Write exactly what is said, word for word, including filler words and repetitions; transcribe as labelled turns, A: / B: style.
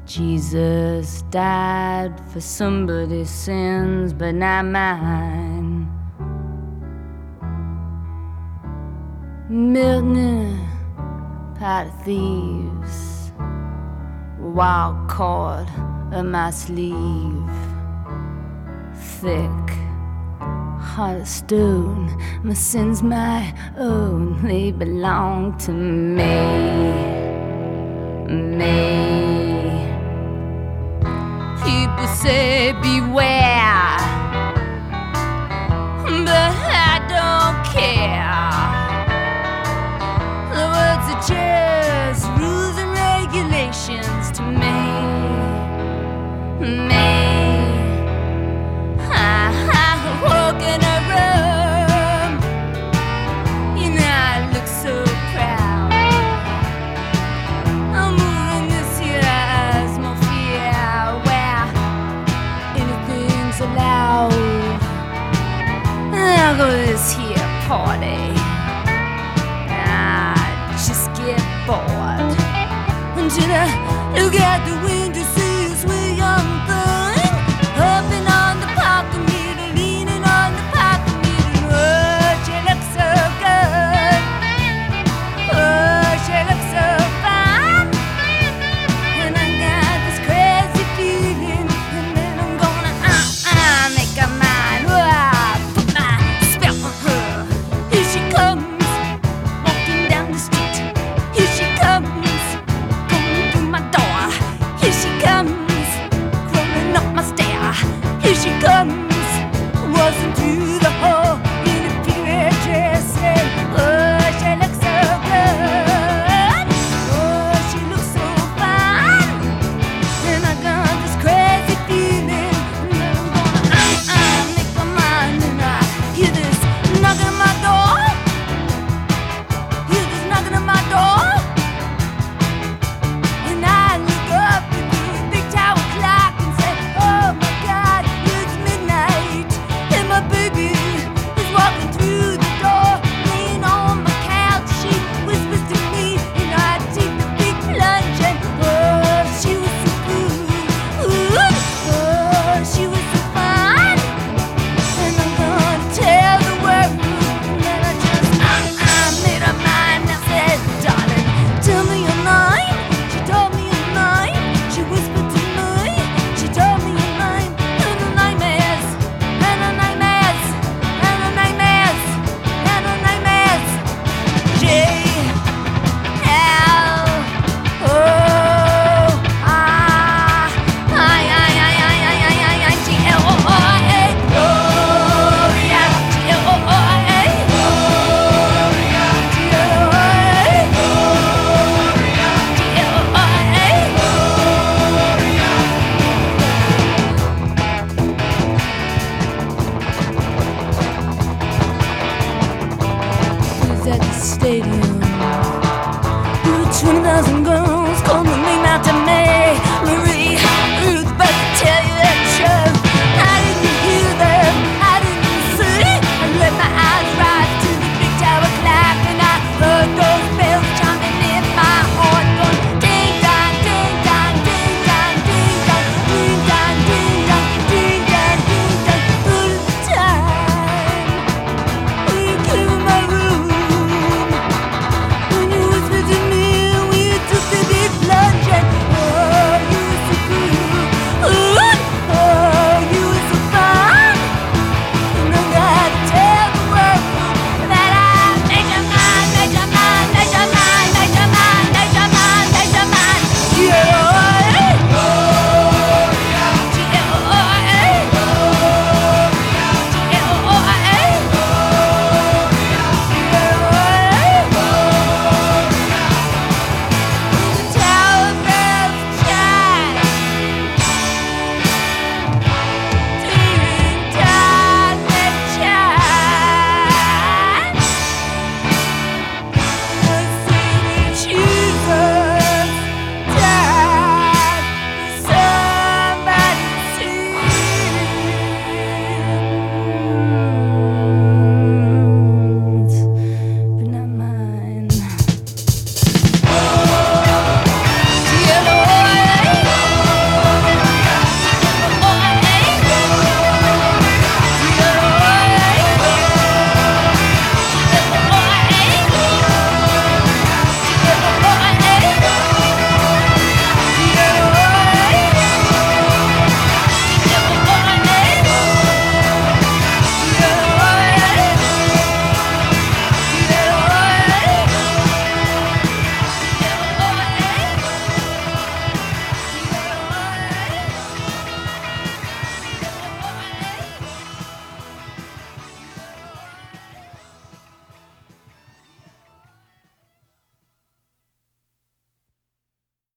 A: Jesus died for somebody's sins, but not mine. Milton, pot of thieves, wild cord of my sleeve, thick heart of stone. My sins my own, they belong to me, me. People say beware, but I don't care. The words are just rules and regulations to me, me. I, I walk in a room, you know I look so proud. I'm moving this here atmosphere where anything's allowed. And I'll go to this here party, I just get bored until I look out the window, see a sweet young thing hopping on the parking meter, leaning on the parking meter. Oh, she looks so good. Oh, she looks so fine. And I got this crazy feeling, and then I'm gonna uh, uh, make her mine. Oh, I put my spell on her. Here she comes, walking down the street. Here she comes, going through my door. Here she comes, crawling up my stair. Here she comes, wasn't you?